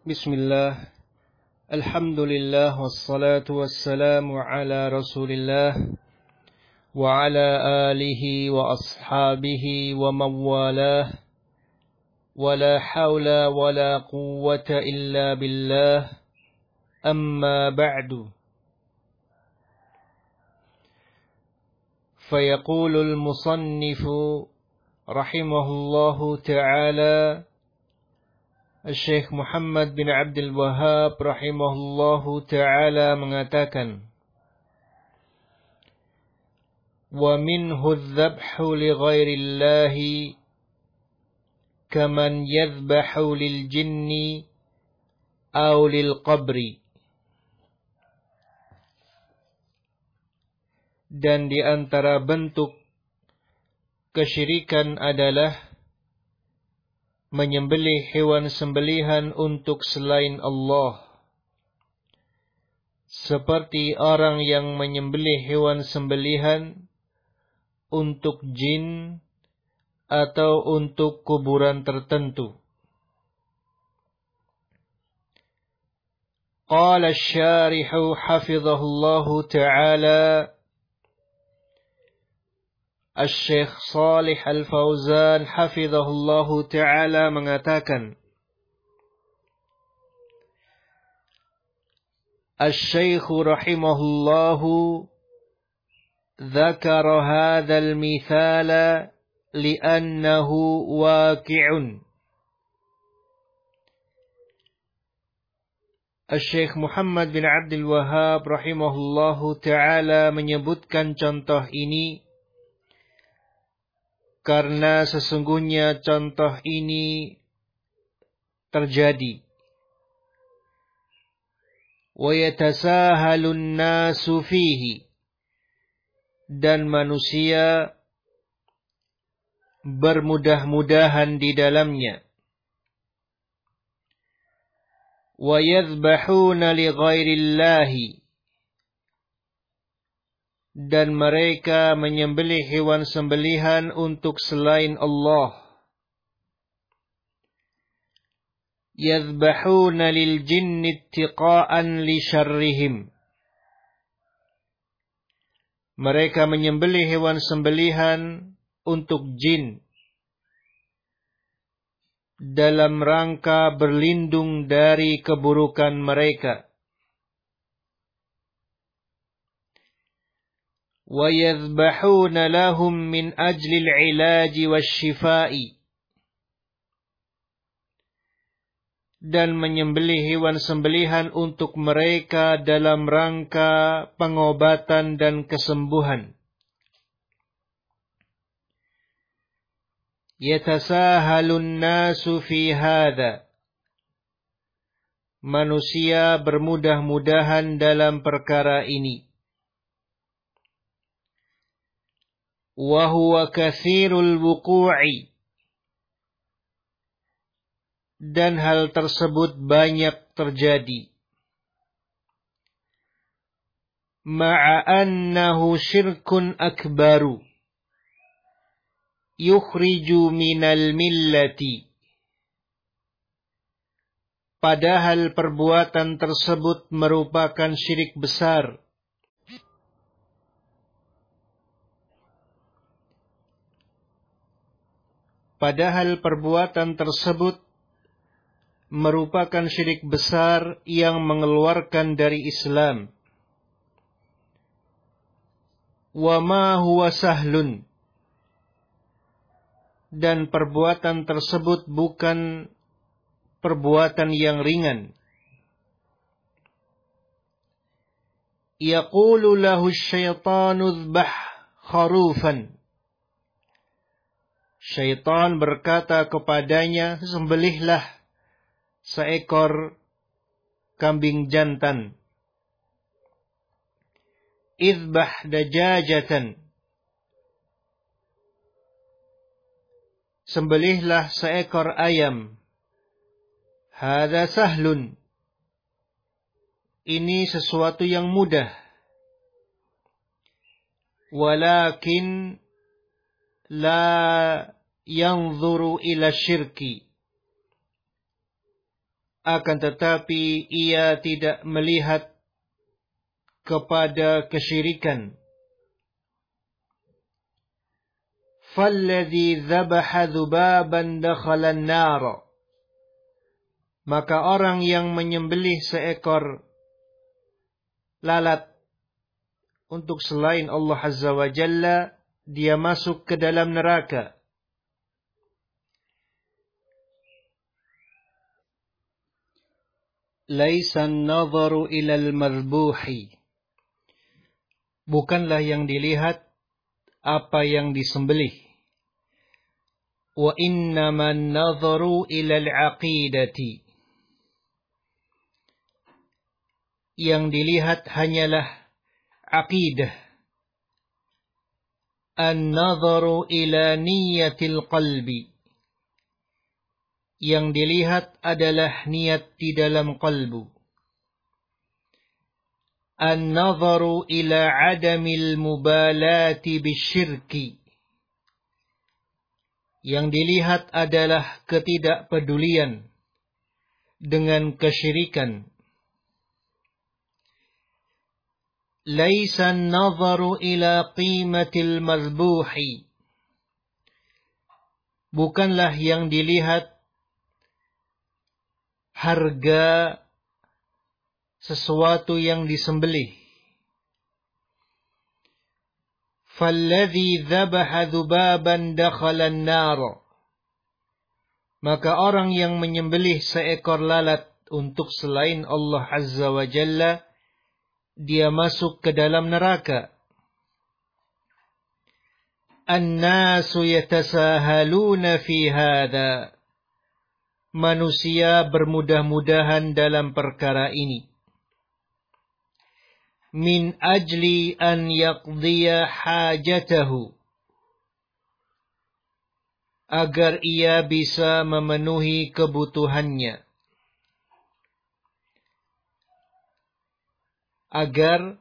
Bismillah, alhamdulillah, wassalatu wassalamu ala rasulillah wa ala alihi wa ashabihi wa mawalah wa la hawla wa la quwwata illa billah, amma ba'du. Fayaqulul musannifu rahimahullahu ta'ala Syekh Muhammad bin Abdul Wahhab rahimahullahu ta'ala mengatakan, wa minhu adh-dhabhu li ghairillahi kaman yadhbahu lil jinni aw lil qabri. Dan di antara bentuk kesyirikan adalah menyembelih hewan sembelihan untuk selain Allah, seperti orang yang menyembelih hewan sembelihan untuk jin atau untuk kuburan tertentu. Qala asy-syarihu hafizahullahu ta'ala, Asy-Syaikh Shalih Al-Fauzan hafizahullahu ta'ala mengatakan, Asy-Syaikh rahimahullahu dzakara hadzal mithala li'annahu waqi'un. Asy-Syaikh Muhammad bin Abdul Wahhab rahimahullahu ta'ala menyebutkan contoh ini karena sesungguhnya contoh ini terjadi. Wa yatasahalun nasu fihi, dan manusia bermudah-mudahan di dalamnya. Wa yadhbahuna li ghairillahi, dan mereka menyembelih hewan sembelihan untuk selain Allah. Yadhbahuna lil jinni ittiqa'an li syarrihim, mereka menyembelih hewan sembelihan untuk jin dalam rangka berlindung dari keburukan mereka. وَيَذْبَحُونَ لَهُمْ مِنْ أَجْلِ الْعِلَاجِ وَالشِّفَاءِ, dan menyembelih hewan sembelihan untuk mereka dalam rangka pengobatan dan kesembuhan. Yatasahalun nasu fi hadza, manusia bermudah-mudahan dalam perkara ini. Wa huwa katsirul wuqu'i, dan hal tersebut banyak terjadi. Ma'a annahu syirkun akbaru yukhriju minal millati, padahal perbuatan tersebut merupakan syirik besar yang mengeluarkan dari Islam. Wa ma huwa sahlun, dan perbuatan tersebut bukan perbuatan yang ringan. Yaqulu lahu asyaitanu dzbah kharufan, syaitan berkata kepadanya, sembelihlah seekor kambing jantan. Idbah dajajatan, sembelihlah seekor ayam. Hadza sahlun, ini sesuatu yang mudah. Walakin la yanzuru ila syirki, akan tetapi ia tidak melihat kepada kesyirikan. فَالَّذِي ذَبَحَ ذُبَابًا دَخَلَ النَّارَ. Maka orang yang menyembelih seekor lalat untuk selain Allah Azza wa Jalla, dia masuk ke dalam neraka. Laisa an-nadharu ila al-madhbuhi. Bukanlah yang dilihat apa yang disembelih. Wa innama an-nadharu ila al-aqidati. Yang dilihat hanyalah aqidah. An-nadharu ila niyatil qalbi. Yang dilihat adalah niat di dalam qalbu. An-nadharu ila adamil mubalati bisyirki. Yang dilihat adalah ketidakpedulian dengan kesyirikan. Laisa an-nadharu ila qimatil madhbuhi. Bukanlah yang dilihat harga sesuatu yang disembelih. Falladhi dhabaha dhubaban dakhala an-nar. Maka orang yang menyembelih seekor lalat untuk selain Allah Azza wa Jalla, dia masuk ke dalam neraka. An-nasu yatasahaluna fi hadha. Manusia bermudah-mudahan dalam perkara ini. Min ajli an yaqdiya hajatahu. Agar ia bisa memenuhi kebutuhannya. Agar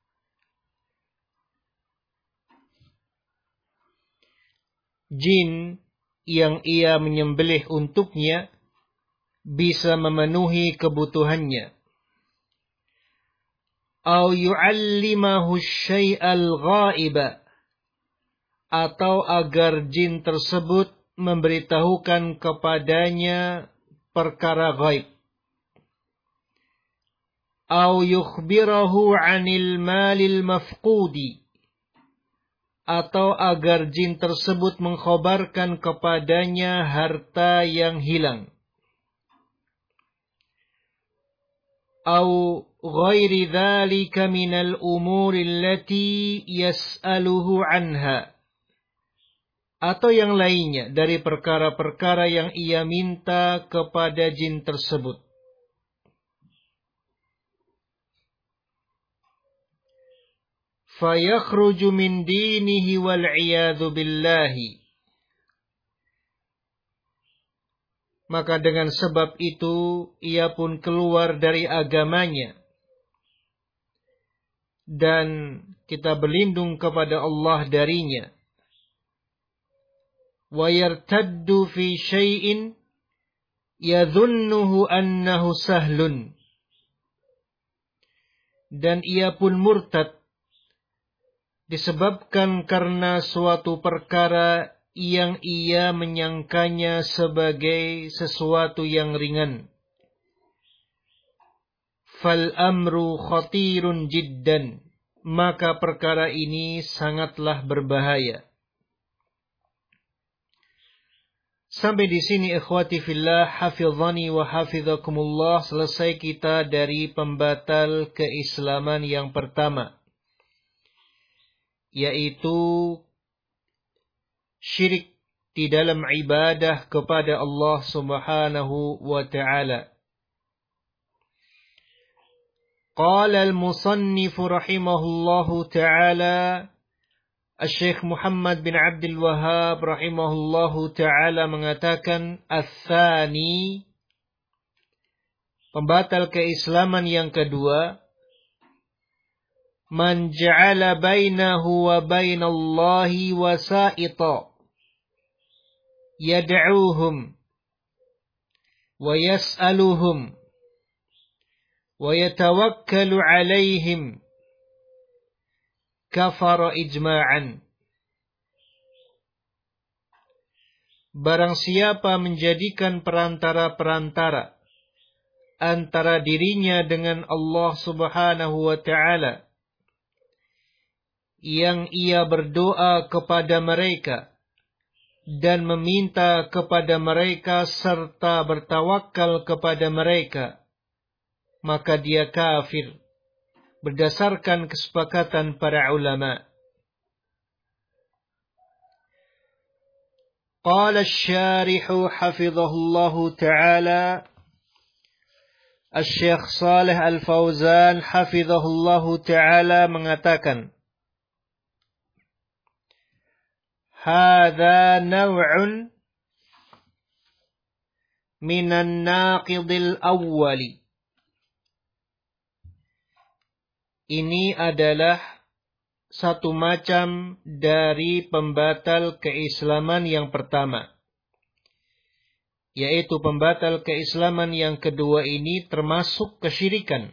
jin yang ia menyembelih untuknya bisa memenuhi kebutuhannya. Au yu'allimahu syai'al ghaiba. Atau agar jin tersebut memberitahukan kepadanya perkara ghaib. Au yukhbirahu 'anil malil mafqudi. Atau agar jin tersebut mengkhabarkan kepadanya harta yang hilang. Au ghairi dzalika minal umuri allati yas'aluhu anha. Atau yang lainnya dari perkara-perkara yang ia minta kepada jin tersebut. Fayakhruju min dinihi wal 'iyadzu billahi. Maka dengan sebab itu ia pun keluar dari agamanya. Dan kita berlindung kepada Allah darinya. Wa yartaddu fi syai'in yadhunnuhu annahu sahlun. Dan ia pun murtad disebabkan karena suatu perkara yang ia menyangkanya sebagai sesuatu yang ringan. Fal amru khatirun jiddan. Maka perkara ini sangatlah berbahaya. Sampai di sini ikhwati fillah, hafizani wa hafizakumullah, selesai kita dari pembatal keislaman yang pertama, yaitu syirik di dalam ibadah kepada Allah Subhanahu wa ta'ala. Qala al-musannif rahimahullahu ta'ala, Syekh Muhammad bin Abdul Wahhab rahimahullahu ta'ala mengatakan, Ats-tsani, pembatal keislaman yang kedua, man ja'ala bainahu wa bainallahi wasa'ita yad'uuhum wa yas'aluhum wa yatawakkalu 'alaihim kafara ijma'an. Barang siapa menjadikan perantara-perantara antara dirinya dengan Allah Subhanahu wa ta'ala, yang ia berdoa kepada mereka dan meminta kepada mereka serta bertawakal kepada mereka, maka dia kafir berdasarkan kesepakatan para ulama. Qala asy-syarihu hafizahullahu ta'ala, Asy-Syaikh Shalih Al-Fauzan hafizahullahu ta'ala mengatakan, hadza naw'un minan naqidil awwali. Ini adalah satu macam dari pembatal keislaman yang pertama. Yaitu pembatal keislaman yang kedua ini termasuk kesyirikan.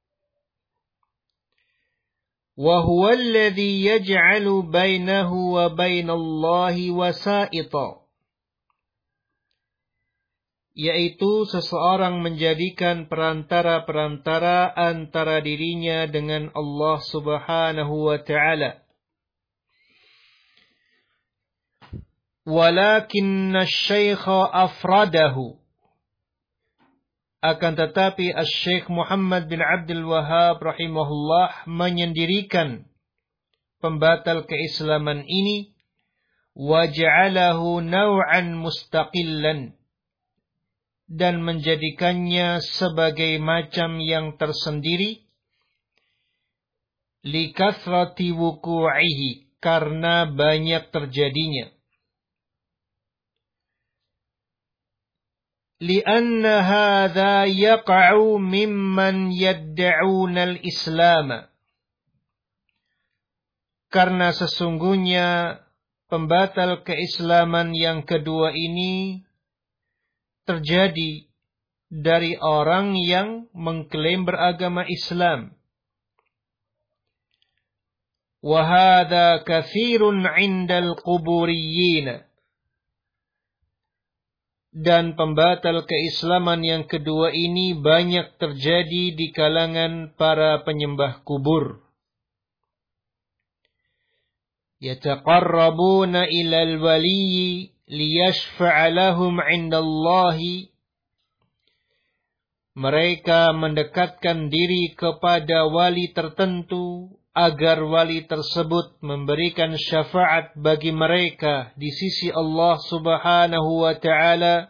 Wa huwa alladhi yaj'alu bainahu wa bainallahi wasa'ita. Yaitu seseorang menjadikan perantara-perantara antara dirinya dengan Allah Subhanahu wa ta'ala. Walakinna asy-syaikha afradahu. Akan tetapi Asy-Syaikh Muhammad bin Abdul Wahhab rahimahullah menyendirikan pembatal keislaman ini, waja'alahu naw'an mustaqillan, dan menjadikannya sebagai macam yang tersendiri, likathrati wuku'ihi, karena banyak terjadinya. لأن هذا يقع ممن يدعون الإسلام. Karena sesungguhnya pembatal keislaman yang kedua ini terjadi dari orang yang mengklaim beragama Islam. وهذا كثير عند القبوريين. Dan pembatal keislaman yang kedua ini banyak terjadi di kalangan para penyembah kubur. Yataqarrabuna ilal waliyyi liyashfa'a lahum 'indallahi. Mereka mendekatkan diri kepada wali tertentu agar wali tersebut memberikan syafaat bagi mereka di sisi Allah Subhanahu wa ta'ala,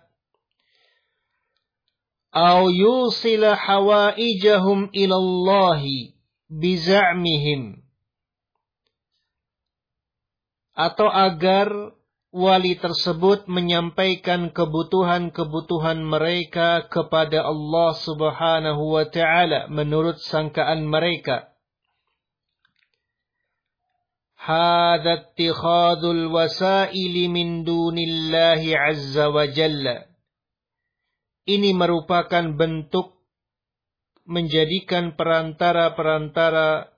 au yusila hawaijahum ilallahi biza'mihim, atau agar wali tersebut menyampaikan kebutuhan-kebutuhan mereka kepada Allah Subhanahu wa ta'ala menurut sangkaan mereka. Hadza ittikhadul wasaili min dunillahi azza wa jalla. Ini merupakan bentuk menjadikan perantara-perantara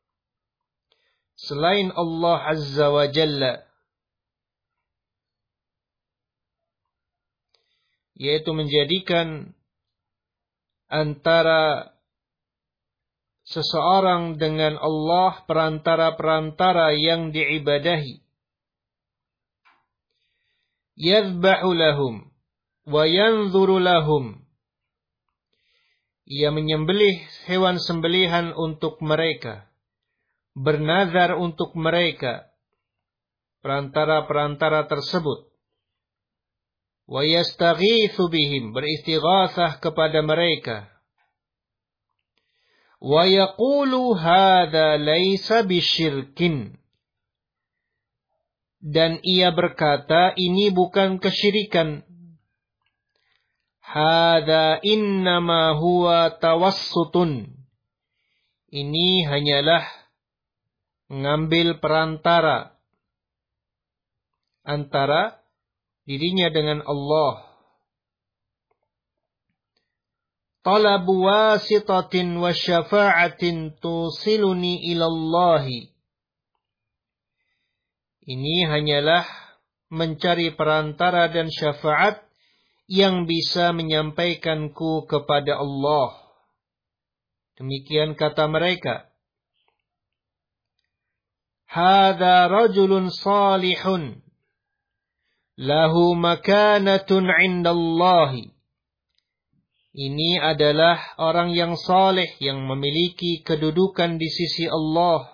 selain Allah azza wa jalla, yaitu menjadikan antara seseorang dengan Allah perantara-perantara yang diibadahi. Yadhbahu lahum wa yanzuru lahum. Ia menyembelih hewan sembelihan untuk mereka, bernazar untuk mereka, perantara-perantara tersebut. Wa yastaghitsu bihim, beristighatsah kepada mereka. Wa yaqulu hadza laisa bisyirkin. Dan ia berkata ini bukan kesyirikan. Hadza innama huwa tawassutun. Ini hanyalah mengambil perantara antara dirinya dengan Allah. talabu wasitatin wa syafa'atin tusiluni ilallahi. Ini hanyalah mencari perantara dan syafaat yang bisa menyampaikanku kepada Allah. Demikian kata mereka. Hadza rajulun salihun lahu makanatun 'indallahi. Ini adalah orang yang saleh yang memiliki kedudukan di sisi Allah.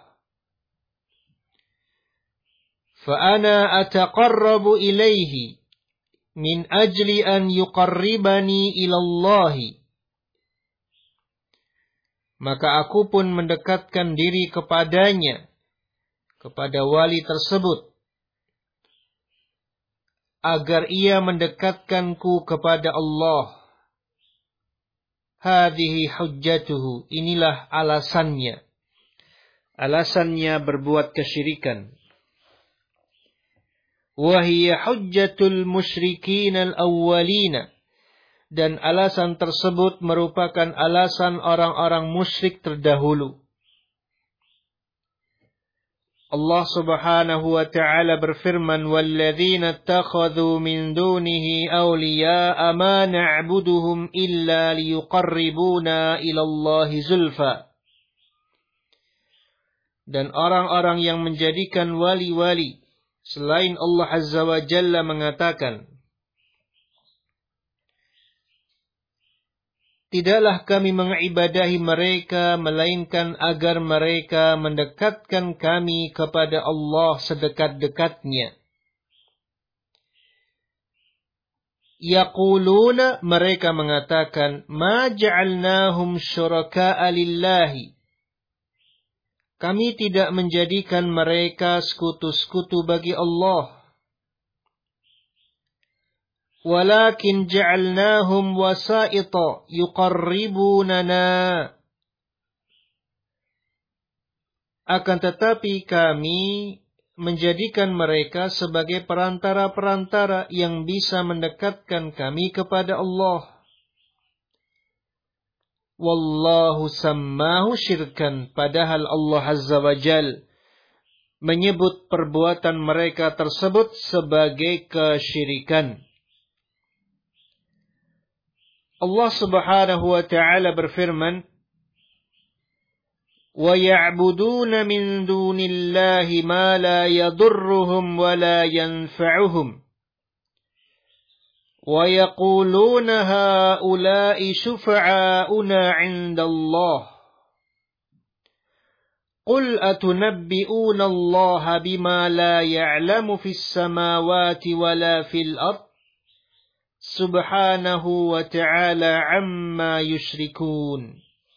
Fa ana ataqarrabu ilaihi min ajli an yuqarribani ilallahi. Maka aku pun mendekatkan diri kepadanya, kepada wali tersebut, agar ia mendekatkanku kepada Allah. Hadhihi hujjatuhu, inilah alasannya. Alasannya berbuat kesyirikan. Wa hiya hujjatul musyrikin al-awwalina. Dan alasan tersebut merupakan alasan orang-orang musyrik terdahulu. Allah Subhanahu wa ta'ala berfirman, "Walladzina ittakhadhu min dunihi awliya'a ma na'buduhum illa liyuqarribuna ila Allahi zulfa." Dan orang-orang yang menjadikan wali-wali selain Allah Azza wa Jalla mengatakan, tidaklah kami mengibadahi mereka, melainkan agar mereka mendekatkan kami kepada Allah sedekat-dekatnya. Yaquluna, mereka mengatakan, ma ja'alnahum syuraka'a lillahi. Kami tidak menjadikan mereka sekutu-sekutu bagi Allah. Walakin ja'alnahum wasa'ita yuqarribunana. Akan tetapi kami menjadikan mereka sebagai perantara-perantara yang bisa mendekatkan kami kepada Allah. Wallahu sammahu syirkan. Padahal Allah Azza wa Jal menyebut perbuatan mereka tersebut sebagai kesyirikan. Allah Subhanahu wa ta'ala berfirman, wa ya'buduna min dunillahi ma la yadurruhum wa la yanfa'uhum. Wa yaquluna ha'ula'i syufa'auna 'inda Allah. Qul atunabbi'una Allah bima la ya'lamu fis samawati wa la fil ard. Subhanahu wa ta'ala amma yushrikun.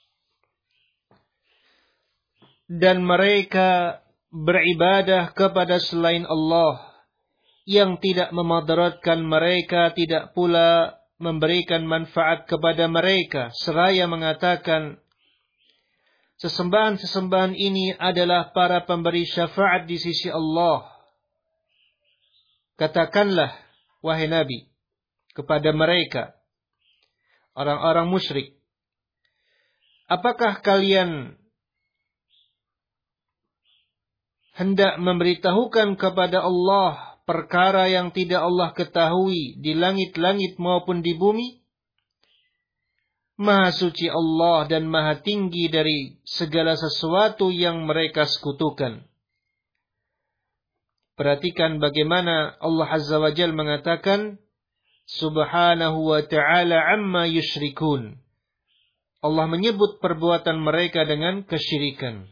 Dan mereka beribadah kepada selain Allah yang tidak memadaratkan mereka, tidak pula memberikan manfaat kepada mereka, seraya mengatakan sesembahan-sesembahan ini adalah para pemberi syafaat di sisi Allah. Katakanlah, wahai Nabi, kepada mereka, orang-orang musyrik, apakah kalian hendak memberitahukan kepada Allah perkara yang tidak Allah ketahui di langit-langit maupun di bumi? Maha suci Allah dan maha tinggi dari segala sesuatu yang mereka sekutukan. Perhatikan bagaimana Allah Azza wa Jalla mengatakan, Subhanahu wa ta'ala amma yushrikun. Allah menyebut perbuatan mereka dengan kesyirikan.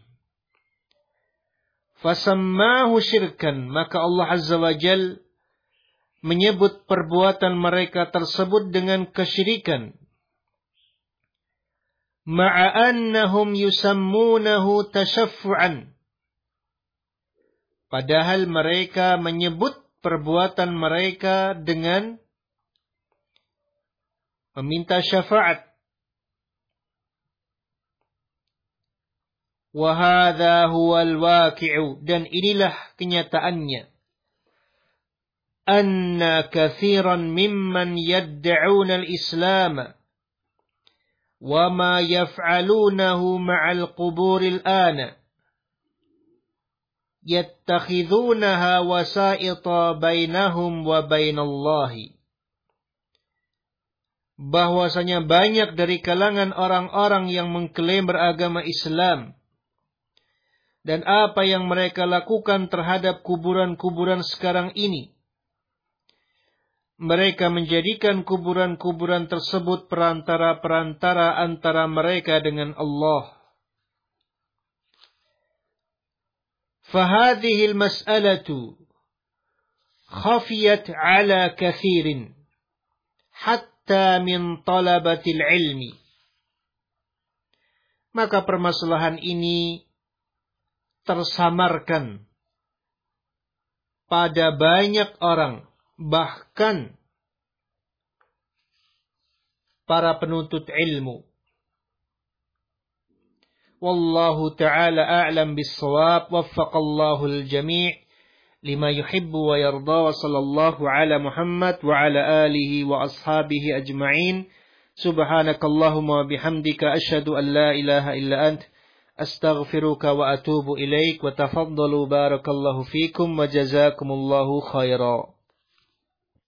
Fasammahu syirkan, maka Allah Azza wa Jal menyebut perbuatan mereka tersebut dengan kesyirikan. Ma'annahum yusammunahu tasyaffu'an. Padahal mereka menyebut perbuatan mereka dengan meminta syafaat. Wa hadza huwal waqi'u, dan inilah kenyataannya. Anna katsiran mimman yad'una al-islam wa ma yaf'alunahu ma'al quburil ana yattakhidunaha wasa'ita bainahum wa bainallahi. Bahwasanya banyak dari kalangan orang-orang yang mengklaim beragama Islam dan apa yang mereka lakukan terhadap kuburan-kuburan sekarang ini, mereka menjadikan kuburan-kuburan tersebut perantara-perantara antara mereka dengan Allah. Fahadhihi al-mas'alatu khafiyat ala kathirin hatta min talabatil ilmi. Maka permasalahan ini tersamarkan pada banyak orang, bahkan para penuntut ilmu. Wallahu ta'ala a'lam bis-shawab, waffaqallahu al-jami' lima yuhibbu wa yarda, wa sallallahu ala Muhammad wa ala alihi wa ashabihi ajma'in. Subhanakallahumma wa bihamdika asyhadu an la ilaha illa ant astaghfiruka wa atubu ilaik, wa tafaddalu barakallahu fikum wa jazakumullahu khaira.